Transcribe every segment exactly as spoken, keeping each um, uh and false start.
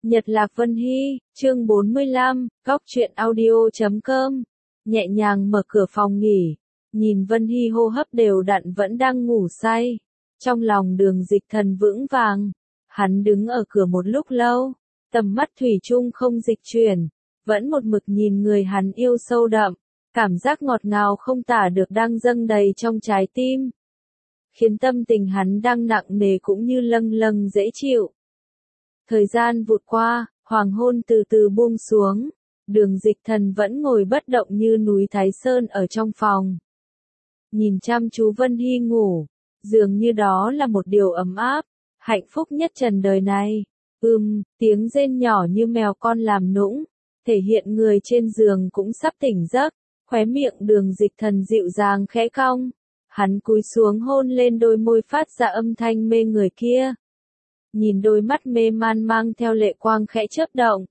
Nhật Lạc Vân Hy, chương bốn mươi lăm, góc truyện audio chấm com. Nhẹ nhàng mở cửa phòng nghỉ, nhìn Vân Hy hô hấp đều đặn vẫn đang ngủ say. Trong lòng Đường Dịch Thần vững vàng, hắn đứng ở cửa một lúc lâu, tầm mắt thủy chung không dịch chuyển, vẫn một mực nhìn người hắn yêu sâu đậm, cảm giác ngọt ngào không tả được đang dâng đầy trong trái tim, khiến tâm tình hắn đang nặng nề cũng như lâng lâng dễ chịu. Thời gian vụt qua, hoàng hôn từ từ buông xuống, Đường Dịch Thần vẫn ngồi bất động như núi Thái Sơn ở trong phòng. Nhìn chăm chú Vân Hy ngủ, dường như đó là một điều ấm áp, hạnh phúc nhất trần đời này. Ừm, tiếng rên nhỏ như mèo con làm nũng, thể hiện người trên giường cũng sắp tỉnh giấc, khóe miệng Đường Dịch Thần dịu dàng khẽ cong. Hắn cúi xuống hôn lên đôi môi phát ra âm thanh mê người kia. Nhìn đôi mắt mê man mang theo lệ quang khẽ chớp động.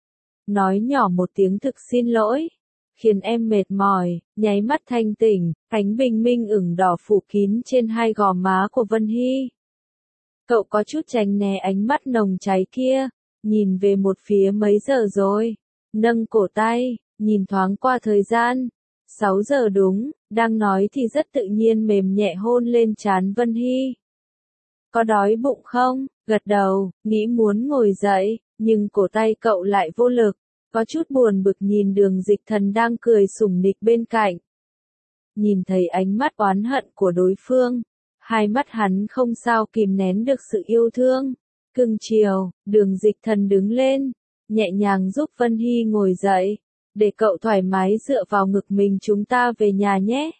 Nói nhỏ một tiếng thực xin lỗi, khiến em mệt mỏi, nháy mắt thanh tỉnh, ánh bình minh ửng đỏ phủ kín trên hai gò má của Vân Hy. Cậu có chút tránh né ánh mắt nồng cháy kia, nhìn về một phía mấy giờ rồi, nâng cổ tay, nhìn thoáng qua thời gian. Sáu giờ đúng, đang nói thì rất tự nhiên mềm nhẹ hôn lên trán Vân Hy. Có đói bụng không? Gật đầu, nghĩ muốn ngồi dậy, nhưng cổ tay cậu lại vô lực, có chút buồn bực nhìn Đường Dịch Thần đang cười sủng nịch bên cạnh. Nhìn thấy ánh mắt oán hận của đối phương, hai mắt hắn không sao kìm nén được sự yêu thương. Cưng chiều, Đường Dịch Thần đứng lên, nhẹ nhàng giúp Vân Hy ngồi dậy, để cậu thoải mái dựa vào ngực mình, chúng ta về nhà nhé.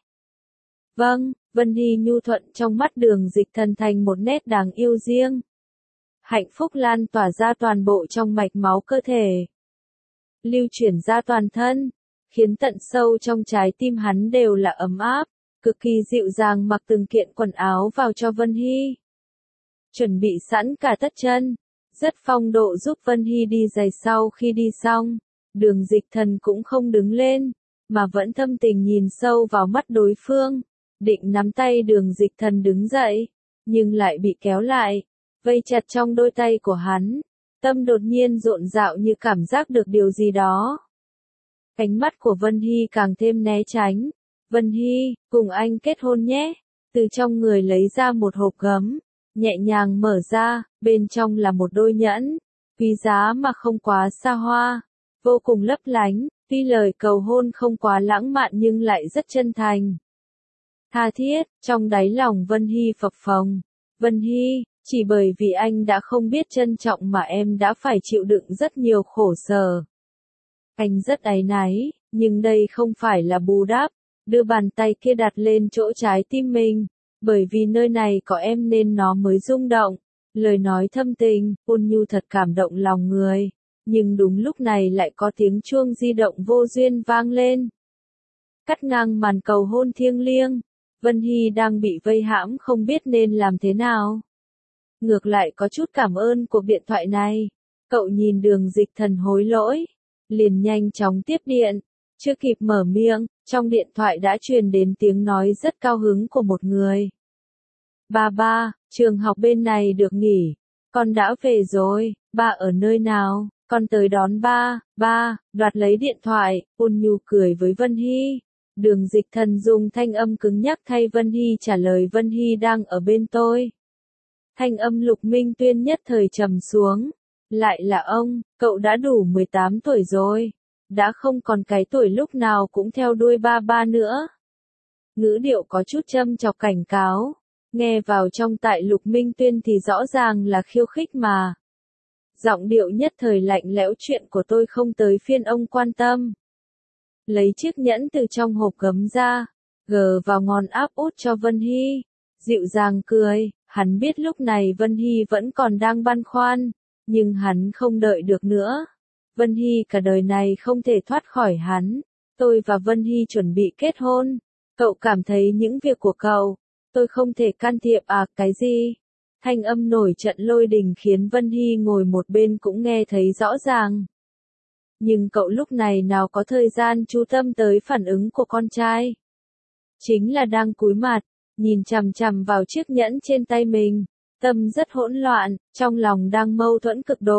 Vâng, Vân Hy nhu thuận, trong mắt Đường Dịch Thần thành một nét đáng yêu riêng. Hạnh phúc lan tỏa ra toàn bộ trong mạch máu cơ thể, lưu chuyển ra toàn thân, khiến tận sâu trong trái tim hắn đều là ấm áp, cực kỳ dịu dàng mặc từng kiện quần áo vào cho Vân Hy. Chuẩn bị sẵn cả tất chân, rất phong độ giúp Vân Hy đi giày. Sau khi đi xong, Đường Dịch Thần cũng không đứng lên, mà vẫn thâm tình nhìn sâu vào mắt đối phương, định nắm tay Đường Dịch Thần đứng dậy, nhưng lại bị kéo lại, vây chặt trong đôi tay của hắn. Tâm đột nhiên rộn rạo như cảm giác được điều gì đó. Ánh mắt của Vân Hy càng thêm né tránh. Vân Hy, cùng anh kết hôn nhé. Từ trong người lấy ra một hộp gấm, nhẹ nhàng mở ra, bên trong là một đôi nhẫn, quý giá mà không quá xa hoa, vô cùng lấp lánh, tuy lời cầu hôn không quá lãng mạn nhưng lại rất chân thành. Tha thiết, trong đáy lòng Vân Hy phập phồng. Vân Hy, chỉ bởi vì anh đã không biết trân trọng mà em đã phải chịu đựng rất nhiều khổ sở. Anh rất áy náy, nhưng đây không phải là bù đắp. Đưa bàn tay kia đặt lên chỗ trái tim mình, bởi vì nơi này có em nên nó mới rung động. Lời nói thâm tình, ôn nhu thật cảm động lòng người, nhưng đúng lúc này lại có tiếng chuông di động vô duyên vang lên. Cắt ngang màn cầu hôn thiêng liêng, Vân Hy đang bị vây hãm không biết nên làm thế nào. Ngược lại có chút cảm ơn cuộc điện thoại này. Cậu nhìn Đường Dịch Thần hối lỗi, liền nhanh chóng tiếp điện. Chưa kịp mở miệng, trong điện thoại đã truyền đến tiếng nói rất cao hứng của một người. Ba ba, trường học bên này được nghỉ, con đã về rồi. Ba ở nơi nào? Con tới đón ba. Ba, đoạt lấy điện thoại, ôn nhu cười với Vân Hy. Đường Dịch Thần dùng thanh âm cứng nhắc thay Vân Hy trả lời, Vân Hy đang ở bên tôi. Thanh âm Lục Minh Tuyên nhất thời trầm xuống. Lại là ông, cậu đã đủ mười tám tuổi rồi, đã không còn cái tuổi lúc nào cũng theo đuôi ba ba nữa. Ngữ điệu có chút châm chọc cảnh cáo, nghe vào trong tai Lục Minh Tuyên thì rõ ràng là khiêu khích mà. Giọng điệu nhất thời lạnh lẽo, chuyện của tôi không tới phiên ông quan tâm. Lấy chiếc nhẫn từ trong hộp gấm ra, gờ vào ngón áp út cho Vân Hy, dịu dàng cười. Hắn biết lúc này Vân Hy vẫn còn đang băn khoăn, nhưng hắn không đợi được nữa. Vân Hy cả đời này không thể thoát khỏi hắn. Tôi và Vân Hy chuẩn bị kết hôn. Cậu cảm thấy những việc của cậu, tôi không thể can thiệp à? Cái gì? Thanh âm nổi trận lôi đình khiến Vân Hy ngồi một bên cũng nghe thấy rõ ràng. Nhưng cậu lúc này nào có thời gian chú tâm tới phản ứng của con trai. Chính là đang cúi mặt, nhìn chằm chằm vào chiếc nhẫn trên tay mình, tâm rất hỗn loạn, trong lòng đang mâu thuẫn cực độ.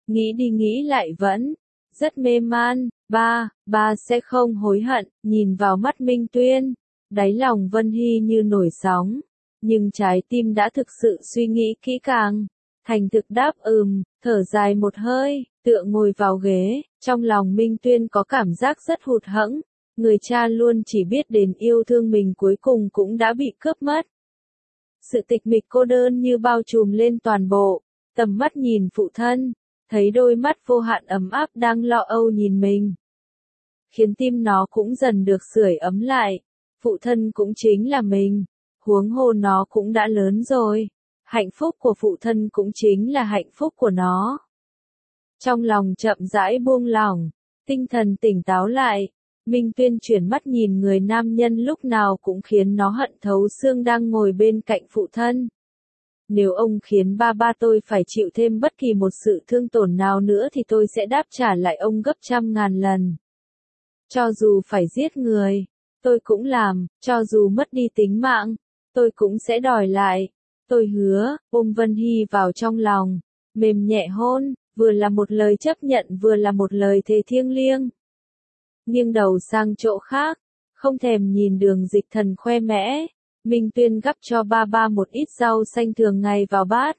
Nghĩ đi nghĩ lại vẫn rất mê man. Ba, ba sẽ không hối hận. Nhìn vào mắt Minh Tuyên, đáy lòng Vân Hy như nổi sóng, nhưng trái tim đã thực sự suy nghĩ kỹ càng. Thành thực đáp ừm, thở dài một hơi, tựa ngồi vào ghế, trong lòng Minh Tuyên có cảm giác rất hụt hẫng. Người cha luôn chỉ biết đến yêu thương mình cuối cùng cũng đã bị cướp mất. Sự tịch mịch cô đơn như bao trùm lên toàn bộ, tầm mắt nhìn phụ thân, thấy đôi mắt vô hạn ấm áp đang lo âu nhìn mình, khiến tim nó cũng dần được sưởi ấm lại. Phụ thân cũng chính là mình, huống hồ nó cũng đã lớn rồi. Hạnh phúc của phụ thân cũng chính là hạnh phúc của nó. Trong lòng chậm rãi buông lỏng, tinh thần tỉnh táo lại, Minh Tuyên chuyển mắt nhìn người nam nhân lúc nào cũng khiến nó hận thấu xương đang ngồi bên cạnh phụ thân. Nếu ông khiến ba ba tôi phải chịu thêm bất kỳ một sự thương tổn nào nữa thì tôi sẽ đáp trả lại ông gấp trăm ngàn lần. Cho dù phải giết người, tôi cũng làm, cho dù mất đi tính mạng, tôi cũng sẽ đòi lại. Tôi hứa. Ôm Vân Hy vào trong lòng, mềm nhẹ hôn, vừa là một lời chấp nhận vừa là một lời thề thiêng liêng. Nghiêng đầu sang chỗ khác, không thèm nhìn Đường Dịch Thần khoe mẽ, Minh Tuyên gắp cho ba ba một ít rau xanh thường ngày vào bát.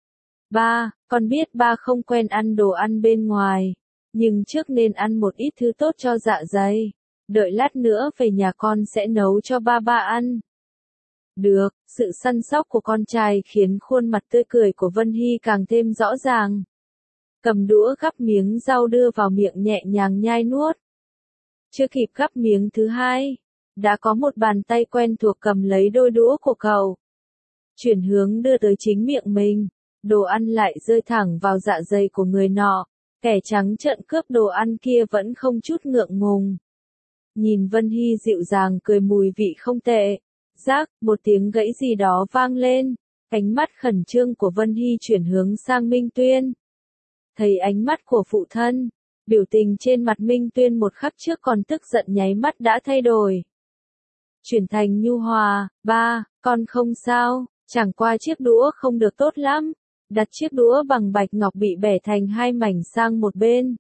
Ba, con biết ba không quen ăn đồ ăn bên ngoài, nhưng trước nên ăn một ít thứ tốt cho dạ dày. Đợi lát nữa về nhà con sẽ nấu cho ba ba ăn. Được, sự săn sóc của con trai khiến khuôn mặt tươi cười của Vân Hy càng thêm rõ ràng. Cầm đũa gắp miếng rau đưa vào miệng nhẹ nhàng nhai nuốt. Chưa kịp gắp miếng thứ hai, đã có một bàn tay quen thuộc cầm lấy đôi đũa của cậu. Chuyển hướng đưa tới chính miệng mình, đồ ăn lại rơi thẳng vào dạ dày của người nọ. Kẻ trắng trợn cướp đồ ăn kia vẫn không chút ngượng ngùng. Nhìn Vân Hy dịu dàng cười mùi vị không tệ. Rác, một tiếng gãy gì đó vang lên. Ánh mắt khẩn trương của Vân Hy chuyển hướng sang Minh Tuyên. Thấy ánh mắt của phụ thân, biểu tình trên mặt Minh Tuyên một khắc trước còn tức giận nháy mắt đã thay đổi. Chuyển thành nhu hòa. Ba, con không sao, chẳng qua chiếc đũa không được tốt lắm. Đặt chiếc đũa bằng bạch ngọc bị bẻ thành hai mảnh sang một bên.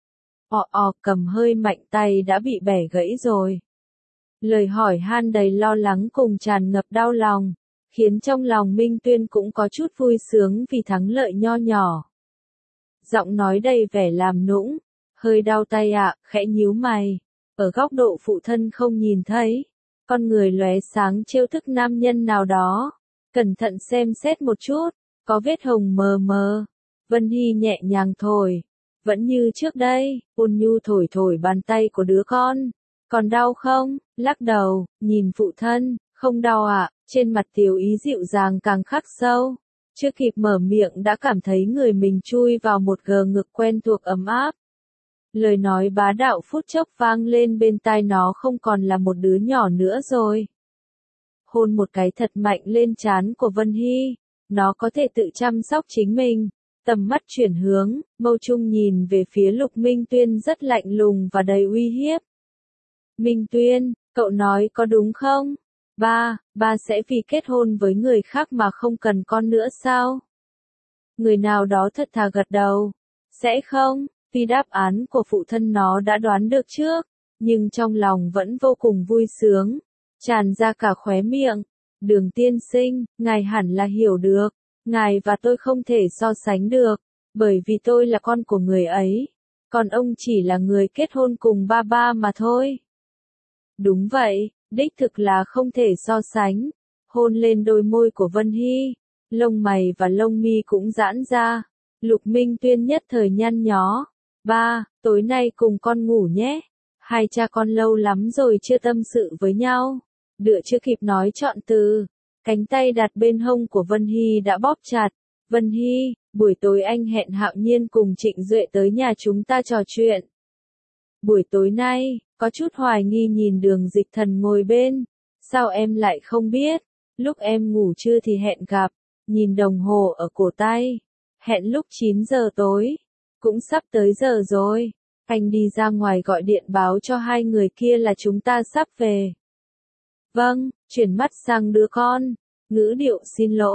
Ọ ọ, cầm hơi mạnh tay đã bị bẻ gãy rồi. Lời hỏi han đầy lo lắng cùng tràn ngập đau lòng, khiến trong lòng Minh Tuyên cũng có chút vui sướng vì thắng lợi nho nhỏ. Giọng nói đầy vẻ làm nũng, hơi đau tay ạ, à, khẽ nhíu mày. Ở góc độ phụ thân không nhìn thấy, con người lóe sáng trêu thức nam nhân nào đó. Cẩn thận xem xét một chút, có vết hồng mờ mờ. Vân Hy nhẹ nhàng thổi, vẫn như trước đây, ôn nhu thổi thổi bàn tay của đứa con. Còn đau không? Lắc đầu, nhìn phụ thân, không đau ạ. À? Trên mặt Tiểu Ý dịu dàng càng khắc sâu. Chưa kịp mở miệng đã cảm thấy người mình chui vào một gờ ngực quen thuộc ấm áp. Lời nói bá đạo phút chốc vang lên bên tai nó không còn là một đứa nhỏ nữa rồi. Hôn một cái thật mạnh lên trán của Vân Hy, nó có thể tự chăm sóc chính mình. Tầm mắt chuyển hướng, Mâu Trung nhìn về phía Lục Minh Tuyên rất lạnh lùng và đầy uy hiếp. Minh Tuyên, cậu nói có đúng không? Ba, ba sẽ vì kết hôn với người khác mà không cần con nữa sao? Người nào đó thật thà gật đầu. Sẽ không, vì đáp án của phụ thân nó đã đoán được trước, nhưng trong lòng vẫn vô cùng vui sướng, tràn ra cả khóe miệng. Đường tiên sinh, ngài hẳn là hiểu được, ngài và tôi không thể so sánh được, bởi vì tôi là con của người ấy, còn ông chỉ là người kết hôn cùng ba ba mà thôi. Đúng vậy, đích thực là không thể so sánh. Hôn lên đôi môi của Vân Hy, lông mày và lông mi cũng giãn ra. Lục Minh Tuyên nhất thời nhăn nhó. Ba, tối nay cùng con ngủ nhé. Hai cha con lâu lắm rồi chưa tâm sự với nhau. Đựa chưa kịp nói trọn từ, cánh tay đặt bên hông của Vân Hy đã bóp chặt. Vân Hy, buổi tối anh hẹn Hạo Nhiên cùng Trịnh Duệ tới nhà chúng ta trò chuyện. Buổi tối nay, có chút hoài nghi nhìn Đường Dịch Thần ngồi bên. Sao em lại không biết? Lúc em ngủ trưa thì hẹn gặp. Nhìn đồng hồ ở cổ tay. Hẹn lúc chín giờ tối. Cũng sắp tới giờ rồi. Anh đi ra ngoài gọi điện báo cho hai người kia là chúng ta sắp về. Vâng, chuyển mắt sang đứa con. Ngữ điệu xin lỗi,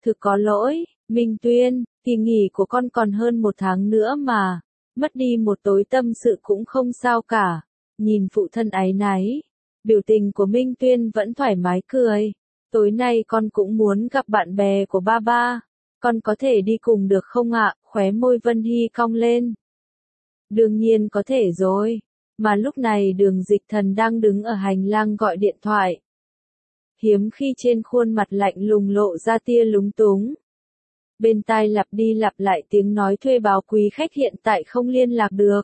thực có lỗi, Minh Tuyên, kỳ nghỉ của con còn hơn một tháng nữa mà, mất đi một tối tâm sự cũng không sao cả. Nhìn phụ thân áy náy, biểu tình của Minh Tuyên vẫn thoải mái cười. Tối nay con cũng muốn gặp bạn bè của ba ba, con có thể đi cùng được không ạ? Khóe môi Vân Hy cong lên. Đương nhiên có thể rồi, mà lúc này Đường Dịch Thần đang đứng ở hành lang gọi điện thoại. Hiếm khi trên khuôn mặt lạnh lùng lộ ra tia lúng túng. Bên tai lặp đi lặp lại tiếng nói thuê báo quý khách hiện tại không liên lạc được.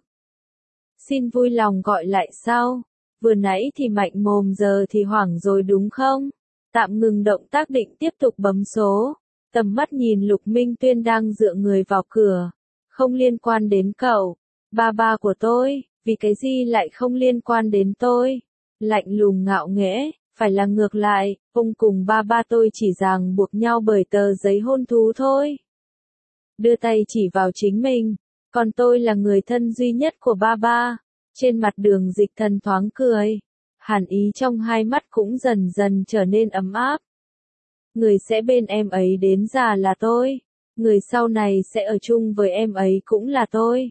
Xin vui lòng gọi lại sau, vừa nãy thì mạnh mồm giờ thì hoảng rồi đúng không? Tạm ngừng động tác định tiếp tục bấm số, tầm mắt nhìn Lục Minh Tuyên đang dựa người vào cửa. Không liên quan đến cậu, ba ba của tôi, vì cái gì lại không liên quan đến tôi? Lạnh lùng ngạo nghễ, phải là ngược lại, ông cùng ba ba tôi chỉ ràng buộc nhau bởi tờ giấy hôn thú thôi. Đưa tay chỉ vào chính mình, còn tôi là người thân duy nhất của ba ba. Trên mặt Đường Dịch Thần thoáng cười, hàn ý trong hai mắt cũng dần dần trở nên ấm áp. Người sẽ bên em ấy đến già là tôi, người sau này sẽ ở chung với em ấy cũng là tôi.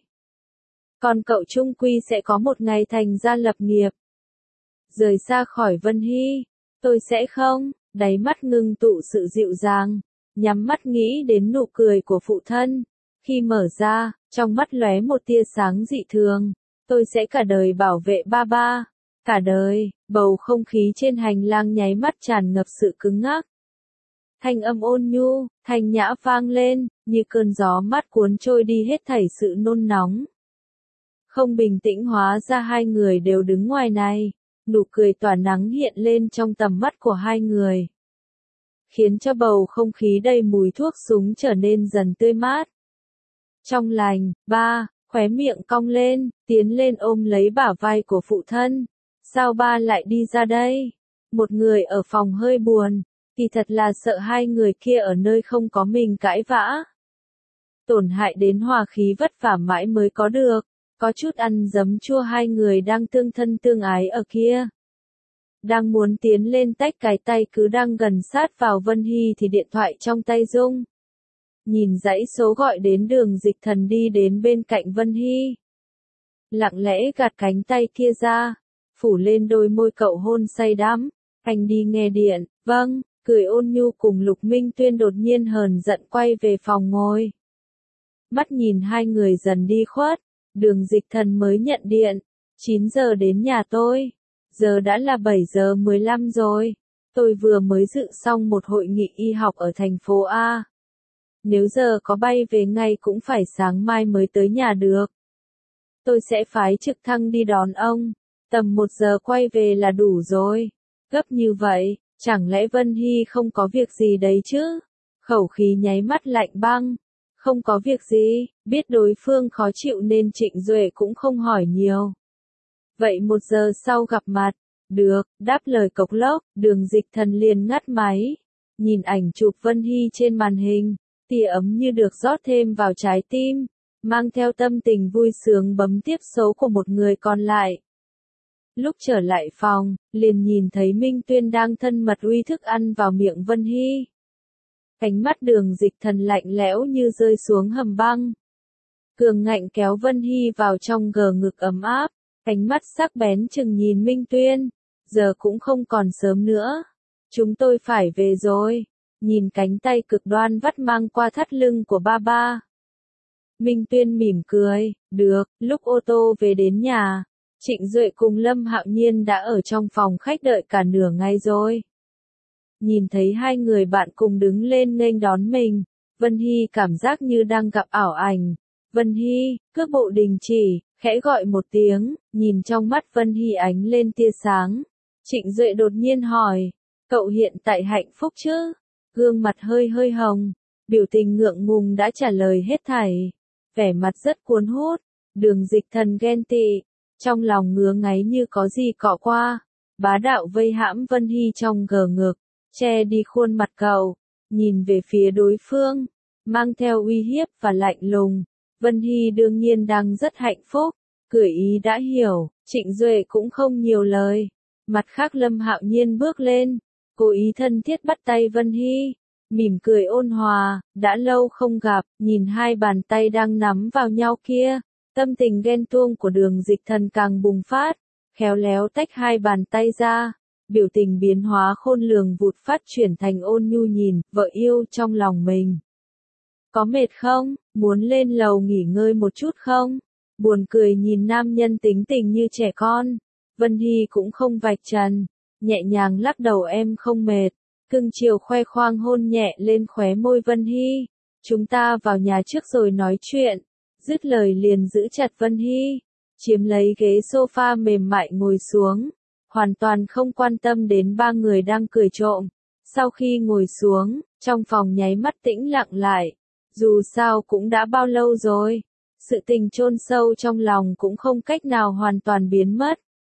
Còn cậu chung quy sẽ có một ngày thành gia lập nghiệp. Rời xa khỏi Vân Hy, tôi sẽ không, đáy mắt ngưng tụ sự dịu dàng, nhắm mắt nghĩ đến nụ cười của phụ thân. Khi mở ra, trong mắt lóe một tia sáng dị thường, tôi sẽ cả đời bảo vệ ba ba. Cả đời, bầu không khí trên hành lang nháy mắt tràn ngập sự cứng ngắc. Thanh âm ôn nhu, thanh nhã vang lên, như cơn gió mát cuốn trôi đi hết thảy sự nôn nóng. Không bình tĩnh hóa ra hai người đều đứng ngoài này, nụ cười tỏa nắng hiện lên trong tầm mắt của hai người. Khiến cho bầu không khí đầy mùi thuốc súng trở nên dần tươi mát. Trong lành, ba, khóe miệng cong lên, tiến lên ôm lấy bả vai của phụ thân. Sao ba lại đi ra đây? Một người ở phòng hơi buồn, thì thật là sợ hai người kia ở nơi không có mình cãi vã. Tổn hại đến hòa khí vất vả mãi mới có được, có chút ăn giấm chua hai người đang tương thân tương ái ở kia. Đang muốn tiến lên tách cái tay cứ đang gần sát vào Vân Hy thì điện thoại trong tay rung. Nhìn dãy số gọi đến Đường Dịch Thần đi đến bên cạnh Vân Hy. Lặng lẽ gạt cánh tay kia ra, phủ lên đôi môi cậu hôn say đắm. Anh đi nghe điện, vâng, cười ôn nhu cùng Lục Minh Tuyên đột nhiên hờn giận quay về phòng ngồi. Mắt nhìn hai người dần đi khuất, Đường Dịch Thần mới nhận điện. chín giờ đến nhà tôi. Giờ đã là bảy giờ mười lăm rồi. Tôi vừa mới dự xong một hội nghị y học ở thành phố A. Nếu giờ có bay về ngay cũng phải sáng mai mới tới nhà được. Tôi sẽ phái trực thăng đi đón ông. Tầm một giờ quay về là đủ rồi. Gấp như vậy, chẳng lẽ Vân Hy không có việc gì đấy chứ? Khẩu khí nháy mắt lạnh băng. Không có việc gì, biết đối phương khó chịu nên Trịnh Duệ cũng không hỏi nhiều. Vậy một giờ sau gặp mặt. Được, đáp lời cộc lốc, Đường Dịch Thần liền ngắt máy. Nhìn ảnh chụp Vân Hy trên màn hình, tia ấm như được rót thêm vào trái tim, mang theo tâm tình vui sướng bấm tiếp số của một người còn lại. Lúc trở lại phòng, liền nhìn thấy Minh Tuyên đang thân mật uy thức ăn vào miệng Vân Hy. Ánh mắt Đường Dịch Thần lạnh lẽo như rơi xuống hầm băng. Cường ngạnh kéo Vân Hy vào trong gờ ngực ấm áp, ánh mắt sắc bén chừng nhìn Minh Tuyên. Giờ cũng không còn sớm nữa. Chúng tôi phải về rồi. Nhìn cánh tay cực đoan vắt mang qua thắt lưng của ba ba. Minh Tuyên mỉm cười, được, lúc ô tô về đến nhà, Trịnh Duệ cùng Lâm Hạo Nhiên đã ở trong phòng khách đợi cả nửa ngày rồi. Nhìn thấy hai người bạn cùng đứng lên nghênh đón mình, Vân Hy cảm giác như đang gặp ảo ảnh. Vân Hy, cước bộ đình chỉ, khẽ gọi một tiếng, nhìn trong mắt Vân Hy ánh lên tia sáng. Trịnh Duệ đột nhiên hỏi, cậu hiện tại hạnh phúc chứ? Gương mặt hơi hơi hồng, biểu tình ngượng ngùng đã trả lời hết thảy. Vẻ mặt rất cuốn hút, Đường Dịch Thần ghen tị, trong lòng ngứa ngáy như có gì cọ qua. Bá đạo vây hãm Vân Hy trong gờ ngực, che đi khuôn mặt cậu, nhìn về phía đối phương, mang theo uy hiếp và lạnh lùng. Vân Hy đương nhiên đang rất hạnh phúc, cười ý đã hiểu, Trịnh Duệ cũng không nhiều lời. Mặt khác Lâm Hạo Nhiên bước lên, cố ý thân thiết bắt tay Vân Hy, mỉm cười ôn hòa, đã lâu không gặp, nhìn hai bàn tay đang nắm vào nhau kia, tâm tình ghen tuông của Đường Dịch Thần càng bùng phát, khéo léo tách hai bàn tay ra, biểu tình biến hóa khôn lường vụt phát chuyển thành ôn nhu nhìn vợ yêu trong lòng mình. Có mệt không? Muốn lên lầu nghỉ ngơi một chút không? Buồn cười nhìn nam nhân tính tình như trẻ con. Vân Hy cũng không vạch trần, nhẹ nhàng lắc đầu em không mệt. Cưng chiều khoe khoang hôn nhẹ lên khóe môi Vân Hy. Chúng ta vào nhà trước rồi nói chuyện. Dứt lời liền giữ chặt Vân Hy, chiếm lấy ghế sofa mềm mại ngồi xuống, hoàn toàn không quan tâm đến ba người đang cười trộm. Sau khi ngồi xuống, trong phòng nháy mắt tĩnh lặng lại. Dù sao cũng đã bao lâu rồi, sự tình chôn sâu trong lòng cũng không cách nào hoàn toàn biến mất.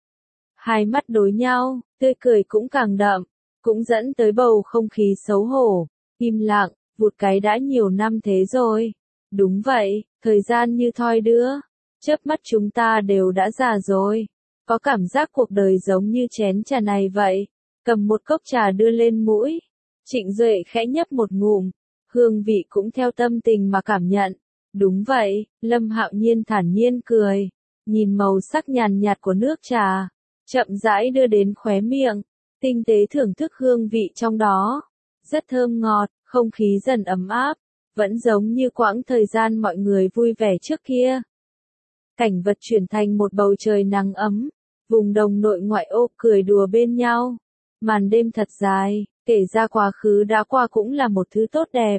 Hai mắt đối nhau, tươi cười cũng càng đậm, cũng dẫn tới bầu không khí xấu hổ, im lặng, vụt cái đã nhiều năm thế rồi. Đúng vậy, thời gian như thoi đưa, chớp mắt chúng ta đều đã già rồi. Có cảm giác cuộc đời giống như chén trà này vậy. Cầm một cốc trà đưa lên mũi, Trịnh Duệ khẽ nhấp một ngụm, hương vị cũng theo tâm tình mà cảm nhận. Đúng vậy, Lâm Hạo Nhiên thản nhiên cười, nhìn màu sắc nhàn nhạt của nước trà, chậm rãi đưa đến khóe miệng, tinh tế thưởng thức hương vị trong đó. Rất thơm ngọt, không khí dần ấm áp, vẫn giống như quãng thời gian mọi người vui vẻ trước kia. Cảnh vật chuyển thành một bầu trời nắng ấm, vùng đồng nội ngoại ô cười đùa bên nhau. Màn đêm thật dài, kể ra quá khứ đã qua cũng là một thứ tốt đẹp.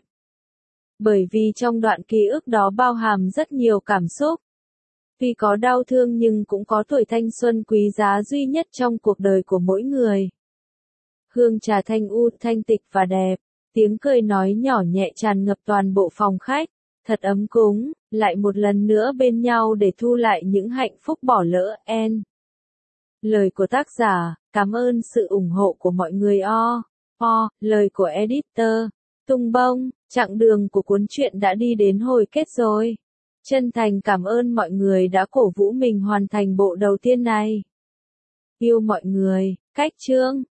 Bởi vì trong đoạn ký ức đó bao hàm rất nhiều cảm xúc. Vì có đau thương nhưng cũng có tuổi thanh xuân quý giá duy nhất trong cuộc đời của mỗi người. Hương trà thanh u, thanh tịch và đẹp, tiếng cười nói nhỏ nhẹ tràn ngập toàn bộ phòng khách, thật ấm cúng, lại một lần nữa bên nhau để thu lại những hạnh phúc bỏ lỡ. En. Lời của tác giả, cảm ơn sự ủng hộ của mọi người o. O, lời của editor, Tung Bông, chặng đường của cuốn truyện đã đi đến hồi kết rồi. Chân thành cảm ơn mọi người đã cổ vũ mình hoàn thành bộ đầu tiên này. Yêu mọi người, cách chương.